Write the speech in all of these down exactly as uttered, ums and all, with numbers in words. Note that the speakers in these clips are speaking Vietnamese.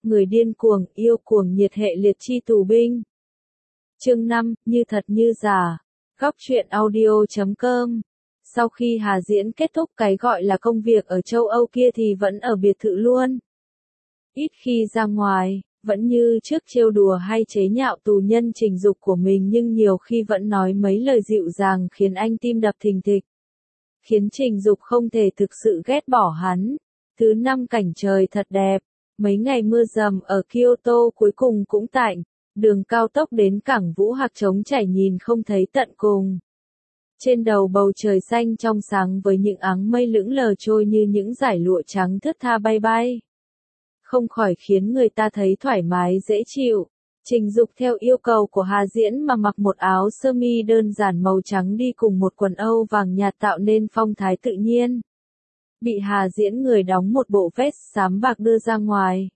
Người điên cuồng, yêu cuồng nhiệt hệ liệt chi tù binh. Chương năm, như thật như giả. Góc truyện audio chấm com. Sau khi Hà Diễn kết thúc cái gọi là công việc ở châu Âu kia thì vẫn ở biệt thự luôn. Ít khi ra ngoài, vẫn như trước trêu đùa hay chế nhạo tù nhân Trình Dục của mình, nhưng nhiều khi vẫn nói mấy lời dịu dàng khiến anh tim đập thình thịch. Khiến Trình Dục không thể thực sự ghét bỏ hắn. Thứ năm, cảnh trời thật đẹp. Mấy ngày mưa dầm ở Kyoto cuối cùng cũng tạnh. Đường cao tốc đến cảng Vũ Hạc trống trải nhìn không thấy tận cùng. Trên đầu bầu trời xanh trong sáng với những áng mây lững lờ trôi như những dải lụa trắng thướt tha bay bay. Không khỏi khiến người ta thấy thoải mái dễ chịu. Trình Dục theo yêu cầu của Hà Diễn mà mặc một áo sơ mi đơn giản màu trắng đi cùng một quần âu vàng nhạt tạo nên phong thái tự nhiên. Bị Hà Diễn người đóng một bộ vest xám bạc đưa ra ngoài.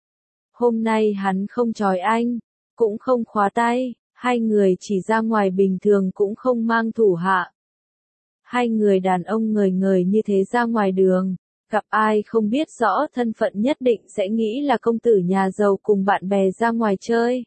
Hôm nay hắn không trói anh, cũng không khóa tay, hai người chỉ ra ngoài bình thường cũng không mang thủ hạ. Hai người đàn ông ngời ngời như thế ra ngoài đường, gặp ai không biết rõ thân phận nhất định sẽ nghĩ là công tử nhà giàu cùng bạn bè ra ngoài chơi.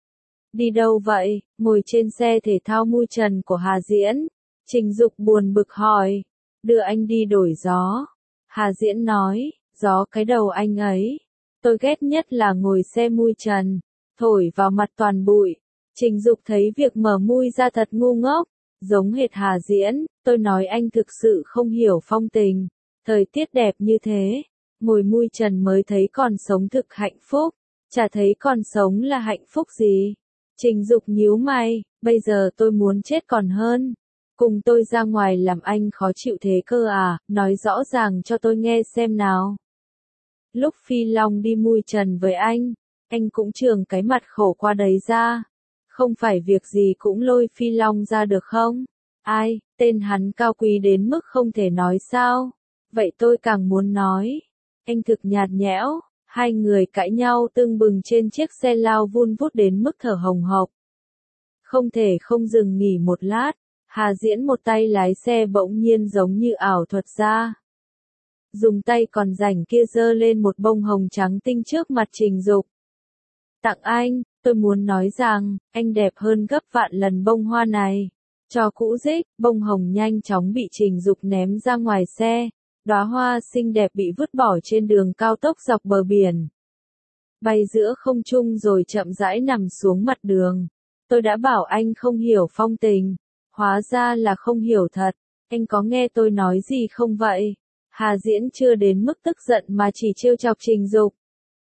Đi đâu vậy? Ngồi trên xe thể thao mui trần của Hà Diễn, Trình Dục buồn bực hỏi. Đưa anh đi đổi gió. Hà Diễn nói, gió cái đầu anh ấy. Tôi ghét nhất là ngồi xe mui trần, thổi vào mặt toàn bụi. Trình Dục thấy việc mở mui ra thật ngu ngốc, giống hệt Hà Diễn. Tôi nói anh thực sự không hiểu phong tình. Thời tiết đẹp như thế, ngồi mui trần mới thấy còn sống thực hạnh phúc. Chả thấy còn sống là hạnh phúc gì. Trình Dục nhíu mày, bây giờ tôi muốn chết còn hơn. Cùng tôi ra ngoài làm anh khó chịu thế cơ à, nói rõ ràng cho tôi nghe xem nào. Lúc Phi Long đi mui trần với anh, anh cũng trường cái mặt khổ qua đấy ra. Không phải việc gì cũng lôi Phi Long ra được không? Ai, tên hắn cao quý đến mức không thể nói sao? Vậy tôi càng muốn nói. Anh thực nhạt nhẽo, hai người cãi nhau tưng bừng trên chiếc xe lao vun vút đến mức thở hồng hộc. Không thể không dừng nghỉ một lát. Hà Diễn một tay lái xe bỗng nhiên giống như ảo thuật ra. Dùng tay còn rảnh kia giơ lên một bông hồng trắng tinh trước mặt Trình Dục. Tặng anh, tôi muốn nói rằng, anh đẹp hơn gấp vạn lần bông hoa này. Cho cũ rích, bông hồng nhanh chóng bị Trình Dục ném ra ngoài xe. Đóa hoa xinh đẹp bị vứt bỏ trên đường cao tốc dọc bờ biển. Bay giữa không trung rồi chậm rãi nằm xuống mặt đường. Tôi đã bảo anh không hiểu phong tình. Hóa ra là không hiểu thật, anh có nghe tôi nói gì không vậy? Hà Diễn chưa đến mức tức giận mà chỉ trêu chọc Trình Dục.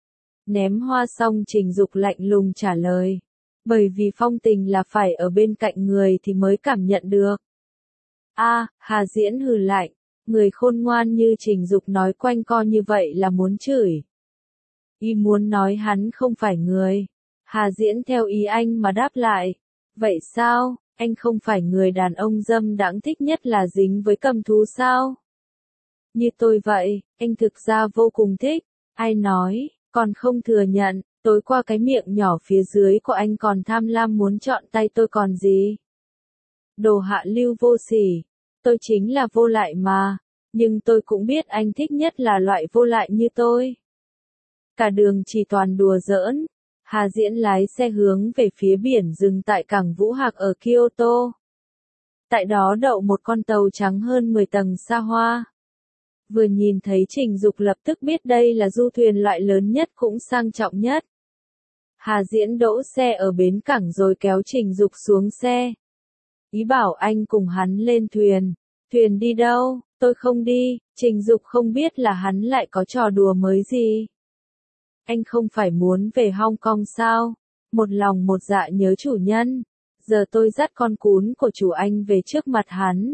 Ném hoa xong Trình Dục lạnh lùng trả lời. Bởi vì phong tình là phải ở bên cạnh người thì mới cảm nhận được. A, à, Hà Diễn hừ lạnh, người khôn ngoan như Trình Dục nói quanh co như vậy là muốn chửi. Y muốn nói hắn không phải người. Hà Diễn theo ý anh mà đáp lại. Vậy sao? Anh không phải người đàn ông dâm đãng thích nhất là dính với cầm thú sao? Như tôi vậy, anh thực ra vô cùng thích. Ai nói, còn không thừa nhận, tối qua cái miệng nhỏ phía dưới của anh còn tham lam muốn chọn tay tôi còn gì? Đồ hạ lưu vô sỉ, tôi chính là vô lại mà, nhưng tôi cũng biết anh thích nhất là loại vô lại như tôi. Cả đường chỉ toàn đùa giỡn. Hà Diễn lái xe hướng về phía biển dừng tại cảng Vũ Hạc ở Kyoto. Tại đó đậu một con tàu trắng hơn mười tầng xa hoa. Vừa nhìn thấy Trình Dục lập tức biết đây là du thuyền loại lớn nhất cũng sang trọng nhất. Hà Diễn đỗ xe ở bến cảng rồi kéo Trình Dục xuống xe. Ý bảo anh cùng hắn lên thuyền. Thuyền đi đâu? Tôi không đi. Trình Dục không biết là hắn lại có trò đùa mới gì. Anh không phải muốn về Hong Kong sao? Một lòng một dạ nhớ chủ nhân. Giờ tôi dắt con cún của chủ anh về trước mặt hắn.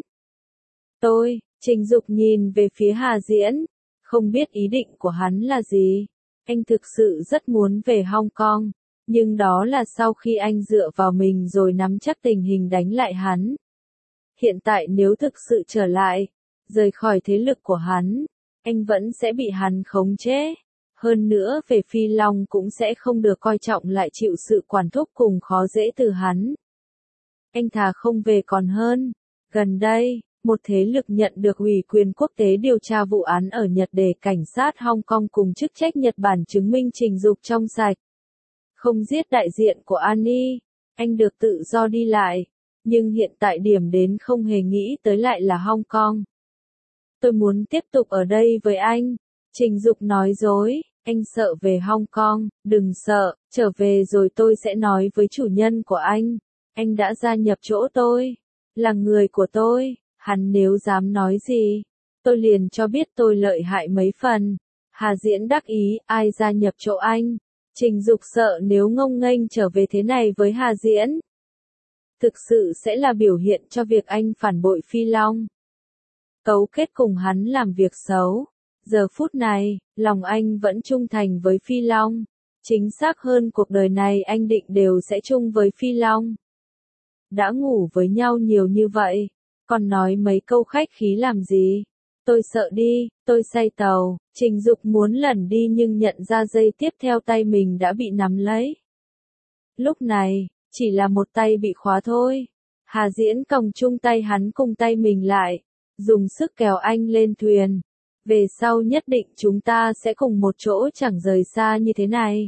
Tôi, Trình Dục nhìn về phía Hà Diễn. Không biết ý định của hắn là gì. Anh thực sự rất muốn về Hong Kong. Nhưng đó là sau khi anh dựa vào mình rồi nắm chắc tình hình đánh lại hắn. Hiện tại nếu thực sự trở lại, rời khỏi thế lực của hắn, anh vẫn sẽ bị hắn khống chế. Hơn nữa về Phi Long cũng sẽ không được coi trọng lại chịu sự quản thúc cùng khó dễ từ hắn. Anh thà không về còn hơn. Gần đây, một thế lực nhận được ủy quyền quốc tế điều tra vụ án ở Nhật để cảnh sát Hong Kong cùng chức trách Nhật Bản chứng minh Trình Dục trong sạch. Không giết đại diện của Annie, anh được tự do đi lại, nhưng hiện tại điểm đến không hề nghĩ tới lại là Hong Kong. Tôi muốn tiếp tục ở đây với anh. Trình Dục nói dối, anh sợ về Hong Kong, đừng sợ, trở về rồi tôi sẽ nói với chủ nhân của anh. Anh đã gia nhập chỗ tôi, là người của tôi, hắn nếu dám nói gì, tôi liền cho biết tôi lợi hại mấy phần. Hà Diễn đắc ý, ai gia nhập chỗ anh? Trình Dục sợ nếu ngông nghênh trở về thế này với Hà Diễn, thực sự sẽ là biểu hiện cho việc anh phản bội Phi Long, cấu kết cùng hắn làm việc xấu. Giờ phút này, lòng anh vẫn trung thành với Phi Long. Chính xác hơn cuộc đời này anh định đều sẽ chung với Phi Long. Đã ngủ với nhau nhiều như vậy, còn nói mấy câu khách khí làm gì? Tôi sợ đi, tôi say tàu. Trình Dục muốn lẩn đi nhưng nhận ra giây tiếp theo tay mình đã bị nắm lấy. Lúc này, chỉ là một tay bị khóa thôi. Hà Diễn còng chung tay hắn cùng tay mình lại, dùng sức kéo anh lên thuyền. Về sau nhất định chúng ta sẽ cùng một chỗ chẳng rời xa như thế này.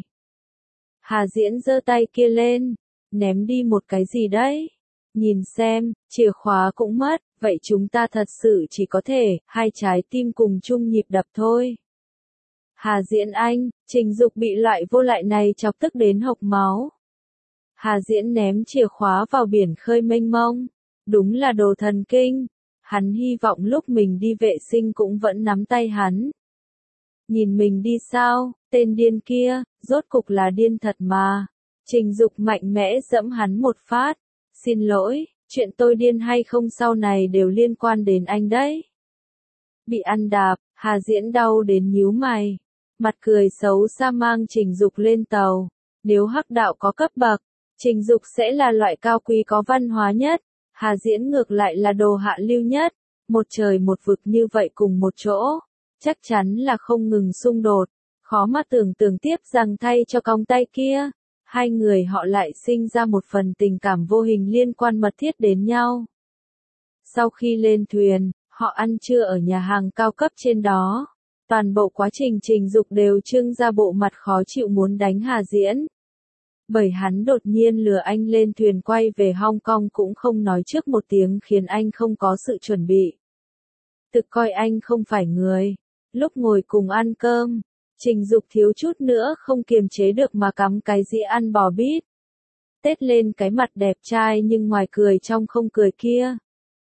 Hà Diễn giơ tay kia lên, ném đi một cái gì đấy? Nhìn xem, chìa khóa cũng mất, vậy chúng ta thật sự chỉ có thể, hai trái tim cùng chung nhịp đập thôi. Hà Diễn anh, Trình Dục bị loại vô lại này chọc tức đến hộc máu. Hà Diễn ném chìa khóa vào biển khơi mênh mông. Đúng là đồ thần kinh. Hắn hy vọng lúc mình đi vệ sinh cũng vẫn nắm tay hắn. Nhìn mình đi sao, tên điên kia, rốt cục là điên thật mà. Trình Dục mạnh mẽ giẫm hắn một phát. Xin lỗi, chuyện tôi điên hay không sau này đều liên quan đến anh đấy. Bị ăn đạp, Hà Diễn đau đến nhíu mày. Mặt cười xấu xa mang Trình Dục lên tàu. Nếu hắc đạo có cấp bậc, Trình Dục sẽ là loại cao quý có văn hóa nhất. Hà Diễn ngược lại là đồ hạ lưu nhất. Một trời một vực như vậy cùng một chỗ, chắc chắn là không ngừng xung đột. Khó mà tưởng tượng tiếp rằng thay cho còng tay kia, hai người họ lại sinh ra một phần tình cảm vô hình liên quan mật thiết đến nhau. Sau khi lên thuyền, họ ăn trưa ở nhà hàng cao cấp trên đó. Toàn bộ quá trình Trình Dục đều trưng ra bộ mặt khó chịu muốn đánh Hà Diễn. Bởi hắn đột nhiên lừa anh lên thuyền quay về Hong Kong cũng không nói trước một tiếng khiến anh không có sự chuẩn bị. Thực coi anh không phải người. Lúc ngồi cùng ăn cơm, Trình Dục thiếu chút nữa không kiềm chế được mà cắm cái dĩa ăn bò bít tết lên cái mặt đẹp trai nhưng ngoài cười trong không cười kia.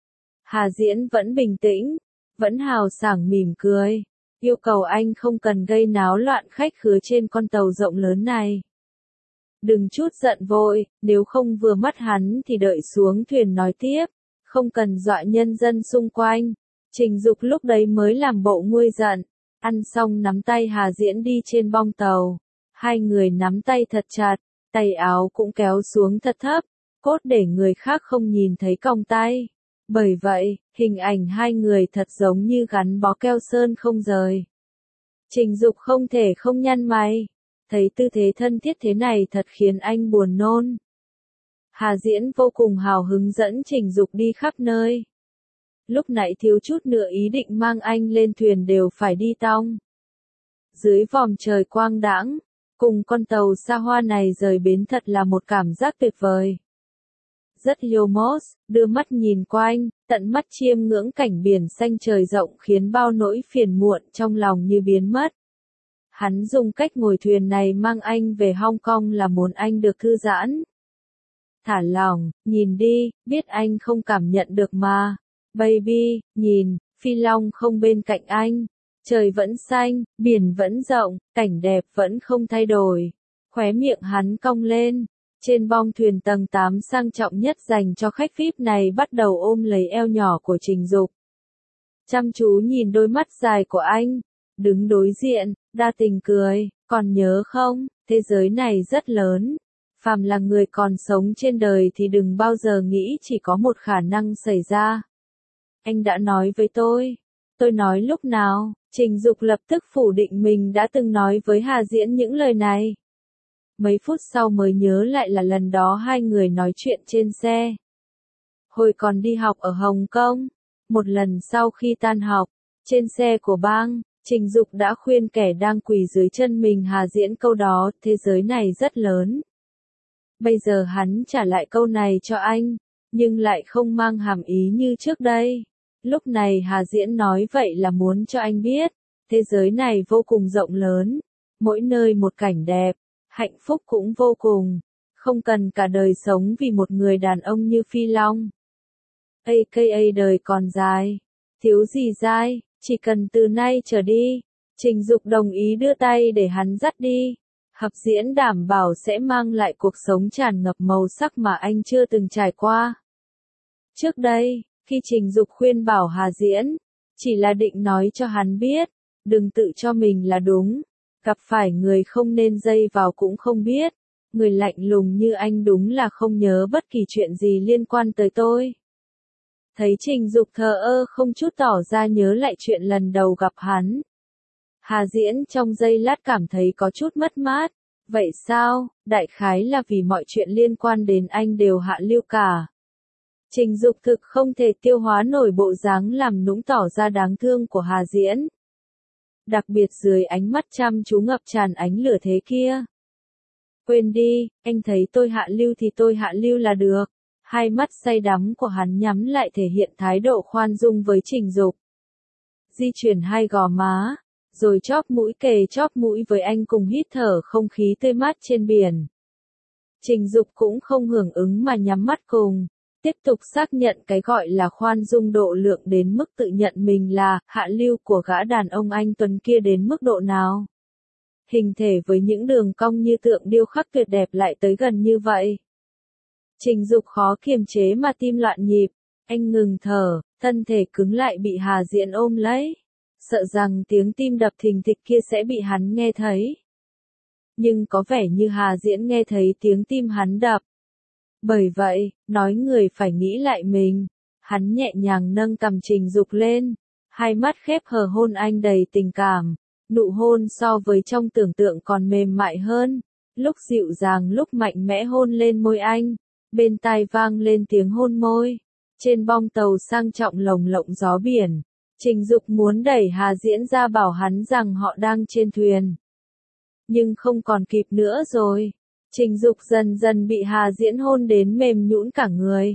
Hà Diễn vẫn bình tĩnh, vẫn hào sảng mỉm cười, yêu cầu anh không cần gây náo loạn khách khứa trên con tàu rộng lớn này. Đừng chút giận vội, nếu không vừa mắt hắn thì đợi xuống thuyền nói tiếp, không cần dọa nhân dân xung quanh. Trình Dục lúc đấy mới làm bộ nguôi giận, ăn xong nắm tay Hà Diễn đi trên bong tàu. Hai người nắm tay thật chặt, tay áo cũng kéo xuống thật thấp, cốt để người khác không nhìn thấy còng tay. Bởi vậy, hình ảnh hai người thật giống như gắn bó keo sơn không rời. Trình Dục không thể không nhăn mày. Thấy tư thế thân thiết thế này thật khiến anh buồn nôn. Hà Diễn vô cùng hào hứng dẫn Trình Dục đi khắp nơi. Lúc nãy thiếu chút nữa ý định mang anh lên thuyền đều phải đi tong. Dưới vòm trời quang đãng, cùng con tàu xa hoa này rời bến thật là một cảm giác tuyệt vời. Rất Yomos, đưa mắt nhìn quanh, tận mắt chiêm ngưỡng cảnh biển xanh trời rộng khiến bao nỗi phiền muộn trong lòng như biến mất. Hắn dùng cách ngồi thuyền này mang anh về Hong Kong là muốn anh được thư giãn. Thả lỏng, nhìn đi, biết anh không cảm nhận được mà. Baby, nhìn, Phi Long không bên cạnh anh. Trời vẫn xanh, biển vẫn rộng, cảnh đẹp vẫn không thay đổi. Khóe miệng hắn cong lên. Trên bong thuyền tầng tám sang trọng nhất dành cho khách vi ai pi này bắt đầu ôm lấy eo nhỏ của Trình Dục. Chăm chú nhìn đôi mắt dài của anh. Đứng đối diện, đa tình cười, còn nhớ không, thế giới này rất lớn. Phàm là người còn sống trên đời thì đừng bao giờ nghĩ chỉ có một khả năng xảy ra. Anh đã nói với tôi. Tôi nói lúc nào? Trình Dục lập tức phủ định mình đã từng nói với Hà Diễn những lời này. Mấy phút sau mới nhớ lại là lần đó hai người nói chuyện trên xe. Hồi còn đi học ở Hồng Kông, Một lần sau khi tan học, trên xe của Bang, Trình Dục đã khuyên kẻ đang quỳ dưới chân mình Hà Diễn câu đó, thế giới này rất lớn. Bây giờ hắn trả lại câu này cho anh, nhưng lại không mang hàm ý như trước đây. Lúc này Hà Diễn nói vậy là muốn cho anh biết, thế giới này vô cùng rộng lớn, mỗi nơi một cảnh đẹp, hạnh phúc cũng vô cùng, không cần cả đời sống vì một người đàn ông như Phi Long. a ca a đời còn dài, thiếu gì dai, chỉ cần từ nay trở đi. Trình Dục đồng ý đưa tay để hắn dắt đi. Hợp diễn đảm bảo sẽ mang lại cuộc sống tràn ngập màu sắc mà anh chưa từng trải qua. Trước đây, khi Trình Dục khuyên bảo Hà Diễn, chỉ là định nói cho hắn biết, đừng tự cho mình là đúng, gặp phải người không nên dây vào cũng không biết, người lạnh lùng như anh đúng là không nhớ bất kỳ chuyện gì liên quan tới tôi. Thấy Trình Dục thờ ơ không chút tỏ ra nhớ lại chuyện lần đầu gặp hắn. Hà Diễn trong giây lát cảm thấy có chút mất mát. Vậy sao, đại khái là vì mọi chuyện liên quan đến anh đều hạ lưu cả. Trình Dục thực không thể tiêu hóa nổi bộ dáng làm nũng tỏ ra đáng thương của Hà Diễn. Đặc biệt dưới ánh mắt chăm chú ngập tràn ánh lửa thế kia. Quên đi, anh thấy tôi hạ lưu thì tôi hạ lưu là được. Hai mắt say đắm của hắn nhắm lại thể hiện thái độ khoan dung với Trình Dục. Di chuyển hai gò má, rồi chóp mũi kề chóp mũi với anh cùng hít thở không khí tươi mát trên biển. Trình Dục cũng không hưởng ứng mà nhắm mắt cùng, tiếp tục xác nhận cái gọi là khoan dung độ lượng đến mức tự nhận mình là hạ lưu của gã đàn ông anh tuấn kia đến mức độ nào. Hình thể với những đường cong như tượng điêu khắc tuyệt đẹp lại tới gần như vậy. Trình Dục khó kiềm chế mà tim loạn nhịp, anh ngừng thở, thân thể cứng lại bị Hà Diễn ôm lấy, sợ rằng tiếng tim đập thình thịch kia sẽ bị hắn nghe thấy. Nhưng có vẻ như Hà Diễn nghe thấy tiếng tim hắn đập. Bởi vậy, nói người phải nghĩ lại mình, hắn nhẹ nhàng nâng cằm Trình Dục lên, hai mắt khép hờ hôn anh đầy tình cảm, nụ hôn so với trong tưởng tượng còn mềm mại hơn, lúc dịu dàng lúc mạnh mẽ hôn lên môi anh. Bên tai vang lên tiếng hôn môi. Trên bong tàu sang trọng lồng lộng gió biển, Trình Dục muốn đẩy Hà Diễn ra bảo hắn rằng họ đang trên thuyền. Nhưng không còn kịp nữa rồi. Trình Dục dần dần bị Hà Diễn hôn đến mềm nhũn cả người.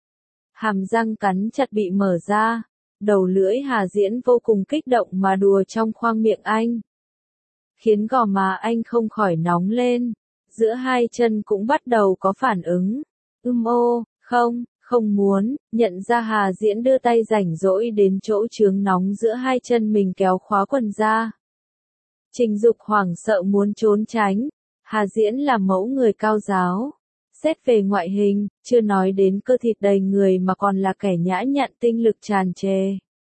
Hàm răng cắn chặt bị mở ra, đầu lưỡi Hà Diễn vô cùng kích động mà đùa trong khoang miệng anh. Khiến gò má anh không khỏi nóng lên, giữa hai chân cũng bắt đầu có phản ứng. Ưm ô, không, không muốn, nhận ra Hà Diễn đưa tay rảnh rỗi đến chỗ chướng nóng giữa hai chân mình kéo khóa quần ra. Trình Dục hoảng sợ muốn trốn tránh, Hà Diễn là mẫu người cao giáo. Xét về ngoại hình, chưa nói đến cơ thịt đầy người mà còn là kẻ nhã nhặn tinh lực tràn trề.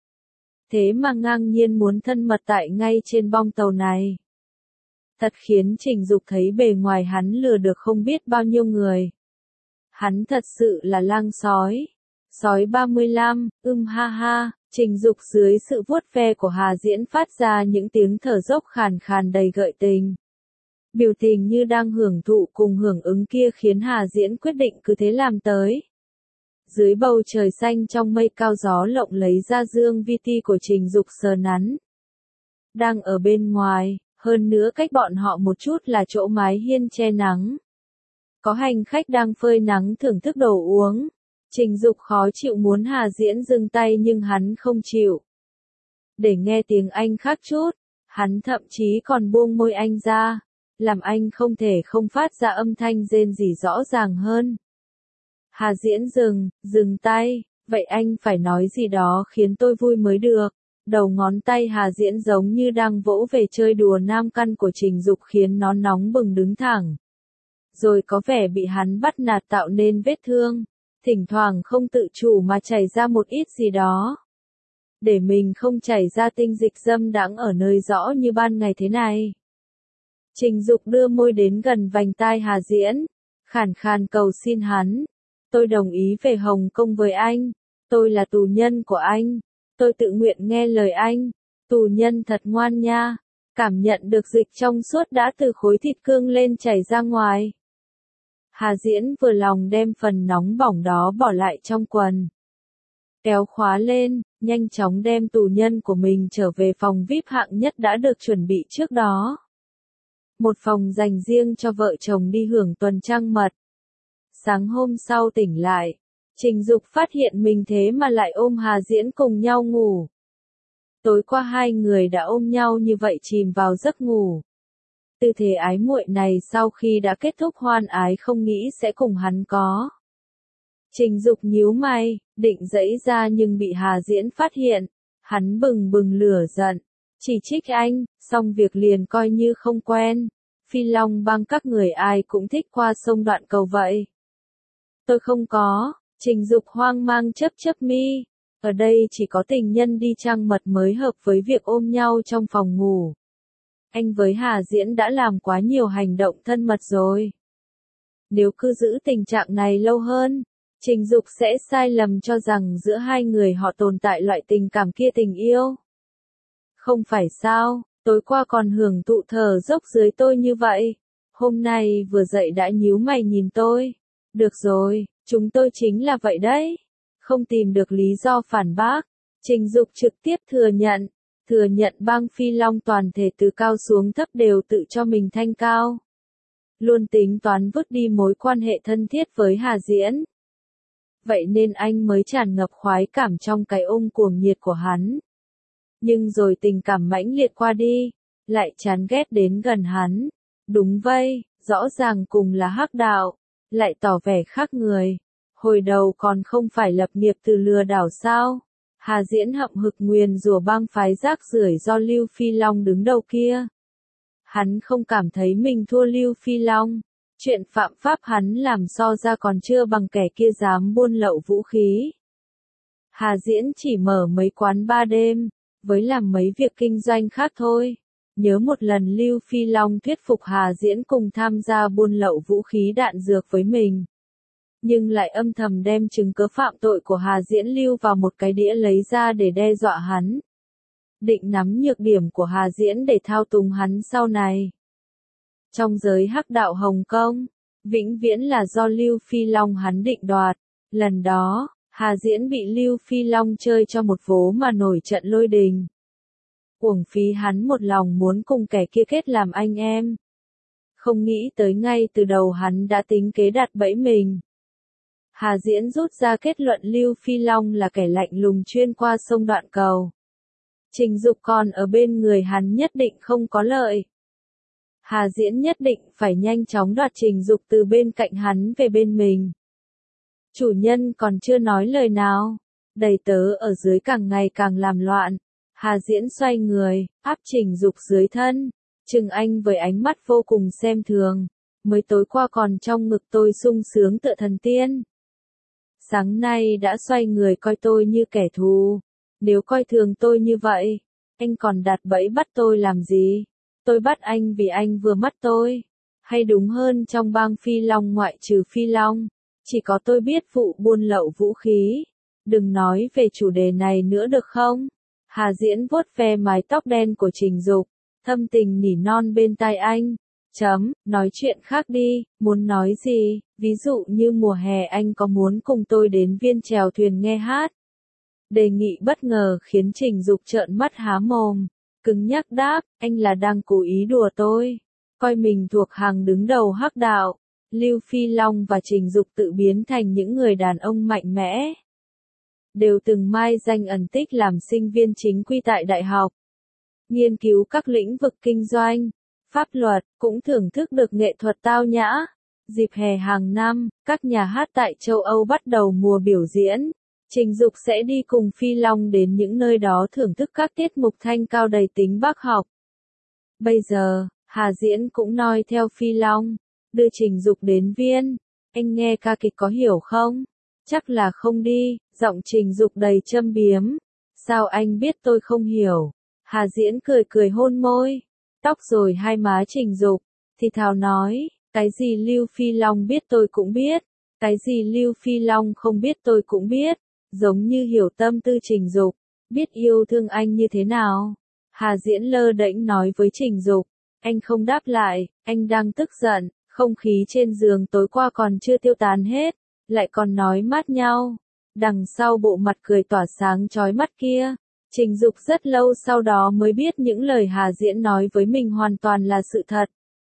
Thế mà ngang nhiên muốn thân mật tại ngay trên bong tàu này. Thật khiến Trình Dục thấy bề ngoài hắn lừa được không biết bao nhiêu người. Hắn thật sự là lang sói. Sói ba mươi lăm, ưm ha ha, Trình Dục dưới sự vuốt ve của Hà Diễn phát ra những tiếng thở dốc khàn khàn đầy gợi tình. Biểu tình như đang hưởng thụ cùng hưởng ứng kia khiến Hà Diễn quyết định cứ thế làm tới. Dưới bầu trời xanh trong mây cao gió lộng lấy ra dương vi ti của Trình Dục sờ nắn. Đang ở bên ngoài, hơn nữa cách bọn họ một chút là chỗ mái hiên che nắng. Có hành khách đang phơi nắng thưởng thức đồ uống. Trình Dục khó chịu muốn Hà Diễn dừng tay nhưng hắn không chịu. Để nghe tiếng anh khác chút, hắn thậm chí còn buông môi anh ra, làm anh không thể không phát ra âm thanh rên rỉ rõ ràng hơn. Hà Diễn dừng, dừng tay, vậy anh phải nói gì đó khiến tôi vui mới được. Đầu ngón tay Hà Diễn giống như đang vỗ về chơi đùa nam căn của Trình Dục khiến nó nóng bừng đứng thẳng. Rồi có vẻ bị hắn bắt nạt tạo nên vết thương, thỉnh thoảng không tự chủ mà chảy ra một ít gì đó. Để mình không chảy ra tinh dịch dâm đãng ở nơi rõ như ban ngày thế này. Trình Dục đưa môi đến gần vành tai Hà Diễn, khàn khàn cầu xin hắn. Tôi đồng ý về Hồng Kông với anh, tôi là tù nhân của anh, tôi tự nguyện nghe lời anh, tù nhân thật ngoan nha. Cảm nhận được dịch trong suốt đã từ khối thịt cương lên chảy ra ngoài. Hà Diễn vừa lòng đem phần nóng bỏng đó bỏ lại trong quần. kéo khóa lên, nhanh chóng đem tù nhân của mình trở về phòng vi ai pi hạng nhất đã được chuẩn bị trước đó. Một phòng dành riêng cho vợ chồng đi hưởng tuần trăng mật. Sáng hôm sau tỉnh lại, Trình Dục phát hiện mình thế mà lại ôm Hà Diễn cùng nhau ngủ. Tối qua hai người đã ôm nhau như vậy chìm vào giấc ngủ. Tư thế ái muội này sau khi đã kết thúc hoan ái không nghĩ sẽ cùng hắn có. Trình Dục nhíu mày, định giãy ra nhưng bị Hà Diễn phát hiện. Hắn bừng bừng lửa giận, chỉ trích anh, xong việc liền coi như không quen. Phi Long Bang các người ai cũng thích qua sông Đoạn Cầu vậy. Tôi không có, Trình Dục hoang mang chớp chớp mi. Ở đây chỉ có tình nhân đi trăng mật mới hợp với việc ôm nhau trong phòng ngủ. Anh với Hà Diễn đã làm quá nhiều hành động thân mật rồi. Nếu cứ giữ tình trạng này lâu hơn, Trình Dục sẽ sai lầm cho rằng giữa hai người họ tồn tại loại tình cảm kia, tình yêu. Không phải sao, tối qua còn hưởng thụ thở dốc dưới tôi như vậy. Hôm nay vừa dậy đã nhíu mày nhìn tôi. Được rồi, chúng tôi chính là vậy đấy. Không tìm được lý do phản bác. Trình Dục trực tiếp thừa nhận. Thừa nhận bang Phi Long toàn thể từ cao xuống thấp đều tự cho mình thanh cao. Luôn tính toán vứt đi mối quan hệ thân thiết với Hà Diễn. Vậy nên anh mới tràn ngập khoái cảm trong cái ôm cuồng nhiệt của hắn. Nhưng rồi tình cảm mãnh liệt qua đi, lại chán ghét đến gần hắn. Đúng vậy, rõ ràng cùng là hắc đạo, lại tỏ vẻ khác người. Hồi đầu còn không phải lập nghiệp từ lừa đảo sao? Hà Diễn hậm hực nguyền rủa bang phái rác rưởi do Lưu Phi Long đứng đầu kia. Hắn không cảm thấy mình thua Lưu Phi Long. Chuyện phạm pháp hắn làm so ra còn chưa bằng kẻ kia dám buôn lậu vũ khí. Hà Diễn chỉ mở mấy quán ba đêm, với làm mấy việc kinh doanh khác thôi. Nhớ một lần Lưu Phi Long thuyết phục Hà Diễn cùng tham gia buôn lậu vũ khí đạn dược với mình. Nhưng lại âm thầm đem chứng cứ phạm tội của Hà Diễn lưu vào một cái đĩa lấy ra để đe dọa hắn. Định nắm nhược điểm của Hà Diễn để thao túng hắn sau này. Trong giới hắc đạo Hồng Kông, vĩnh viễn là do Lưu Phi Long hắn định đoạt. Lần đó, Hà Diễn bị Lưu Phi Long chơi cho một vố mà nổi trận lôi đình. Uổng phí hắn một lòng muốn cùng kẻ kia kết làm anh em. Không nghĩ tới ngay từ đầu hắn đã tính kế đặt bẫy mình. Hà Diễn rút ra kết luận Lưu Phi Long là kẻ lạnh lùng chuyên qua sông Đoạn Cầu. Trình Dục còn ở bên người hắn nhất định không có lợi. Hà Diễn nhất định phải nhanh chóng đoạt Trình Dục từ bên cạnh hắn về bên mình. Chủ nhân còn chưa nói lời nào. Đầy tớ ở dưới càng ngày càng làm loạn. Hà Diễn xoay người, áp Trình Dục dưới thân. Trừng anh với ánh mắt vô cùng xem thường. Mới tối qua còn trong ngực tôi sung sướng tựa thần tiên. Sáng nay đã xoay người coi tôi như kẻ thù. Nếu coi thường tôi như vậy, anh còn đặt bẫy bắt tôi làm gì? Tôi bắt anh vì anh vừa mắt tôi. Hay đúng hơn trong bang Phi Long ngoại trừ Phi Long, chỉ có tôi biết vụ buôn lậu vũ khí. Đừng nói về chủ đề này nữa được không? Hà Diễn vuốt ve mái tóc đen của Trình Dục, thâm tình nỉ non bên tai anh. Chấm, nói chuyện khác đi, muốn nói gì, ví dụ như mùa hè anh có muốn cùng tôi đến Viên chèo thuyền nghe hát. Đề nghị bất ngờ khiến Trình Dục trợn mắt há mồm, cứng nhắc đáp, anh là đang cố ý đùa tôi, coi mình thuộc hàng đứng đầu hắc đạo. Lưu Phi Long và Trình Dục tự biến thành những người đàn ông mạnh mẽ. Đều từng mai danh ẩn tích làm sinh viên chính quy tại đại học. Nghiên cứu các lĩnh vực kinh doanh, pháp luật, cũng thưởng thức được nghệ thuật tao nhã. Dịp hè hàng năm, các nhà hát tại châu Âu bắt đầu mùa biểu diễn. Trình Dục sẽ đi cùng Phi Long đến những nơi đó thưởng thức các tiết mục thanh cao đầy tính bác học. Bây giờ, Hà Diễn cũng noi theo Phi Long, đưa Trình Dục đến Viên. Anh nghe ca kịch có hiểu không? Chắc là không đi, giọng Trình Dục đầy châm biếm. Sao anh biết tôi không hiểu? Hà Diễn cười cười hôn môi, tóc rồi hai má Trình Dục, thì thào nói, cái gì Lưu Phi Long biết tôi cũng biết, cái gì Lưu Phi Long không biết tôi cũng biết, giống như hiểu tâm tư Trình Dục, biết yêu thương anh như thế nào. Hà Diễn lơ đễnh nói với Trình Dục, anh không đáp lại, anh đang tức giận, không khí trên giường tối qua còn chưa tiêu tán hết, lại còn nói mát nhau. Đằng sau bộ mặt cười tỏa sáng chói mắt kia, Trình Dục rất lâu sau đó mới biết những lời Hà Diễn nói với mình hoàn toàn là sự thật.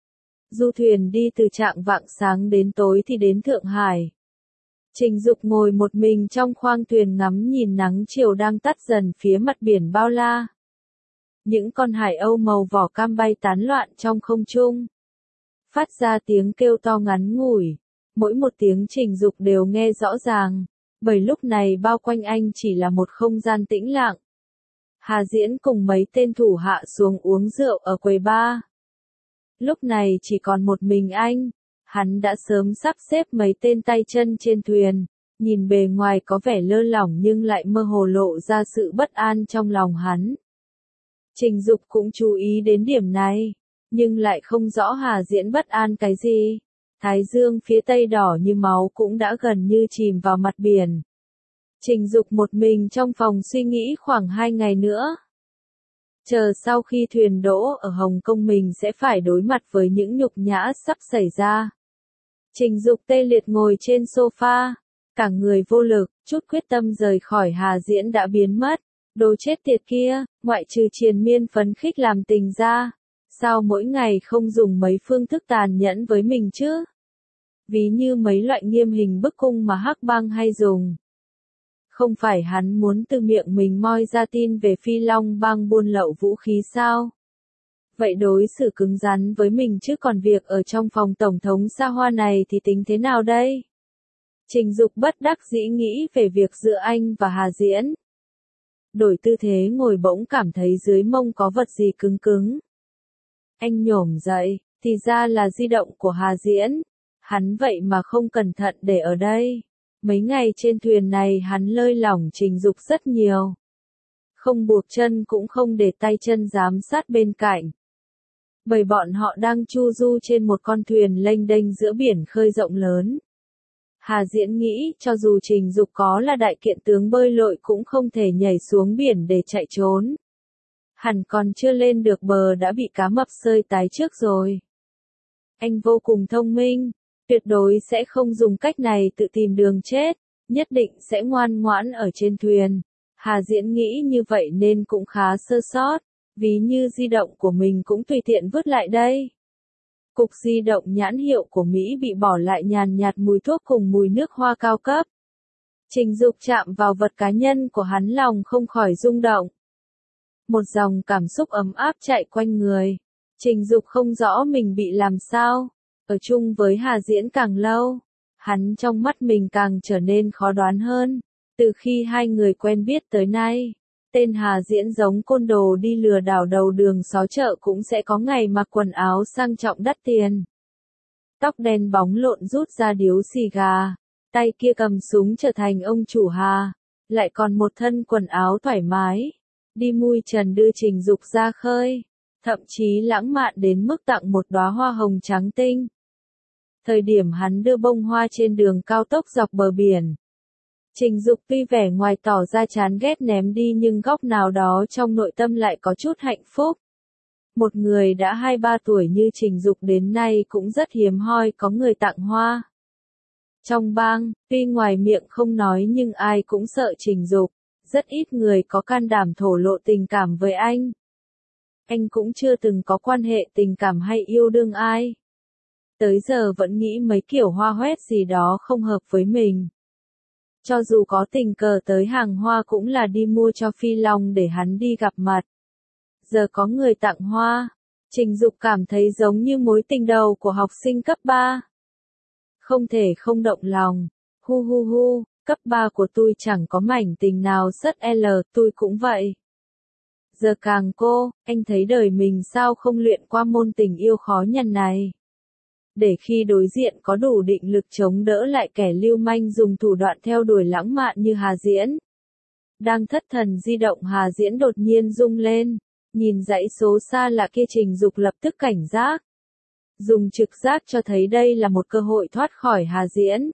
Du thuyền đi từ trạng vạng sáng đến tối thì đến Thượng Hải. Trình Dục ngồi một mình trong khoang thuyền ngắm nhìn nắng chiều đang tắt dần phía mặt biển bao la. Những con hải âu màu vỏ cam bay tán loạn trong không trung, phát ra tiếng kêu to ngắn ngủi. Mỗi một tiếng Trình Dục đều nghe rõ ràng, bởi lúc này bao quanh anh chỉ là một không gian tĩnh lặng. Hà Diễn cùng mấy tên thủ hạ xuống uống rượu ở quầy bar. Lúc này chỉ còn một mình anh, hắn đã sớm sắp xếp mấy tên tay chân trên thuyền, nhìn bề ngoài có vẻ lơ lỏng nhưng lại mơ hồ lộ ra sự bất an trong lòng hắn. Trình Dục cũng chú ý đến điểm này, nhưng lại không rõ Hà Diễn bất an cái gì. Thái dương phía tây đỏ như máu cũng đã gần như chìm vào mặt biển. Trình Dục một mình trong phòng suy nghĩ khoảng hai ngày nữa. Chờ sau khi thuyền đỗ ở Hồng Kông mình sẽ phải đối mặt với những nhục nhã sắp xảy ra. Trình Dục tê liệt ngồi trên sofa, cả người vô lực, chút quyết tâm rời khỏi Hà Diễn đã biến mất. Đồ chết tiệt kia, ngoại trừ triền miên phấn khích làm tình ra, sao mỗi ngày không dùng mấy phương thức tàn nhẫn với mình chứ? Ví như mấy loại nghiêm hình bức cung mà Hắc Bang hay dùng. Không phải hắn muốn từ miệng mình moi ra tin về Phi Long Bang buôn lậu vũ khí sao? Vậy đối xử cứng rắn với mình chứ còn việc ở trong phòng tổng thống xa hoa này thì tính thế nào đây? Trình Dục bất đắc dĩ nghĩ về việc giữa anh và Hà Diễn. Đổi tư thế ngồi bỗng cảm thấy dưới mông có vật gì cứng cứng. Anh nhổm dậy, thì ra là di động của Hà Diễn. Hắn vậy mà không cẩn thận để ở đây. Mấy ngày trên thuyền này hắn lơi lỏng Trình Dục rất nhiều. Không buộc chân cũng không để tay chân giám sát bên cạnh. Bởi bọn họ đang chu du trên một con thuyền lênh đênh giữa biển khơi rộng lớn. Hà Diễn nghĩ cho dù Trình Dục có là đại kiện tướng bơi lội cũng không thể nhảy xuống biển để chạy trốn. Hẳn còn chưa lên được bờ đã bị cá mập xơi tái trước rồi. Anh vô cùng thông minh, tuyệt đối sẽ không dùng cách này tự tìm đường chết, nhất định sẽ ngoan ngoãn ở trên thuyền. Hà Diễn nghĩ như vậy nên cũng khá sơ sót, ví như di động của mình cũng tùy tiện vứt lại đây. Cục di động nhãn hiệu của Mỹ bị bỏ lại nhàn nhạt mùi thuốc cùng mùi nước hoa cao cấp. Trình Dục chạm vào vật cá nhân của hắn lòng không khỏi rung động. Một dòng cảm xúc ấm áp chạy quanh người. Trình Dục không rõ mình bị làm sao. Ở chung với Hà Diễn càng lâu, hắn trong mắt mình càng trở nên khó đoán hơn. Từ khi hai người quen biết tới nay, tên Hà Diễn giống côn đồ đi lừa đảo đầu đường xó chợ cũng sẽ có ngày mặc quần áo sang trọng đắt tiền. Tóc đen bóng lộn rút ra điếu xì gà, tay kia cầm súng trở thành ông chủ Hà, lại còn một thân quần áo thoải mái, đi mui trần đưa Trình Dục ra khơi, thậm chí lãng mạn đến mức tặng một đóa hoa hồng trắng tinh. Thời điểm hắn đưa bông hoa trên đường cao tốc dọc bờ biển, Trình Dục tuy vẻ ngoài tỏ ra chán ghét ném đi nhưng góc nào đó trong nội tâm lại có chút hạnh phúc. Một người đã hai ba tuổi như Trình Dục đến nay cũng rất hiếm hoi có người tặng hoa. Trong bang, tuy ngoài miệng không nói nhưng ai cũng sợ Trình Dục, rất ít người có can đảm thổ lộ tình cảm với anh. Anh cũng chưa từng có quan hệ tình cảm hay yêu đương ai. Tới giờ vẫn nghĩ mấy kiểu hoa hoét gì đó không hợp với mình. Cho dù có tình cờ tới hàng hoa cũng là đi mua cho Phi Long để hắn đi gặp mặt. Giờ có người tặng hoa, Trình Dục cảm thấy giống như mối tình đầu của học sinh cấp ba. Không thể không động lòng, hu hu hu, cấp ba của tôi chẳng có mảnh tình nào sất L, tôi cũng vậy. Giờ càng cô, anh thấy đời mình sao không luyện qua môn tình yêu khó nhằn này. Để khi đối diện có đủ định lực chống đỡ lại kẻ lưu manh dùng thủ đoạn theo đuổi lãng mạn như Hà Diễn. Đang thất thần di động Hà Diễn đột nhiên rung lên, nhìn dãy số xa lạ kia Trình Dục lập tức cảnh giác. Dùng trực giác cho thấy đây là một cơ hội thoát khỏi Hà Diễn.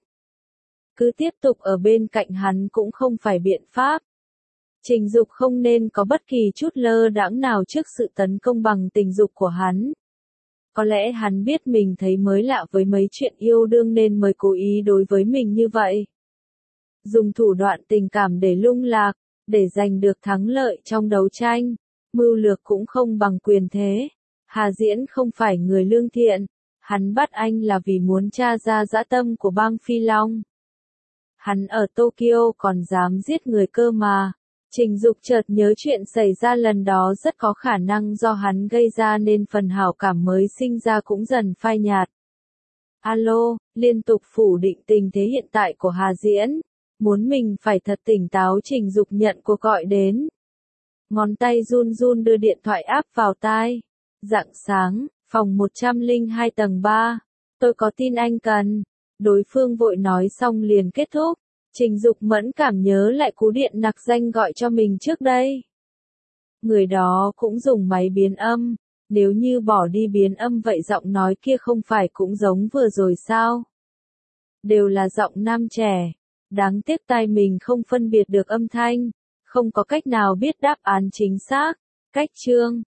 Cứ tiếp tục ở bên cạnh hắn cũng không phải biện pháp. Trình Dục không nên có bất kỳ chút lơ đãng nào trước sự tấn công bằng tình dục của hắn. Có lẽ hắn biết mình thấy mới lạ với mấy chuyện yêu đương nên mới cố ý đối với mình như vậy. dùng thủ đoạn tình cảm để lung lạc, để giành được thắng lợi trong đấu tranh. Mưu lược cũng không bằng quyền thế. Hà Diễn không phải người lương thiện. Hắn bắt anh là vì muốn tra ra dã tâm của bang Phi Long. Hắn ở Tokyo còn dám giết người cơ mà. Trình Dục chợt nhớ chuyện xảy ra lần đó rất có khả năng do hắn gây ra nên phần hảo cảm mới sinh ra cũng dần phai nhạt. Alo, liên tục phủ định tình thế hiện tại của Hà Diễn. Muốn mình phải thật tỉnh táo. Trình Dục nhận cuộc gọi đến. Ngón tay run run đưa điện thoại áp vào tai. Rạng sáng, phòng một trăm lẻ hai tầng ba. Tôi có tin anh cần. Đối phương vội nói xong liền kết thúc. Trình Dục mẫn cảm nhớ lại cú điện nặc danh gọi cho mình trước đây. Người đó cũng dùng máy biến âm. Nếu như bỏ đi biến âm vậy giọng nói kia không phải cũng giống vừa rồi sao? Đều là giọng nam trẻ. Đáng tiếc tai mình không phân biệt được âm thanh. Không có cách nào biết đáp án chính xác. Cách chương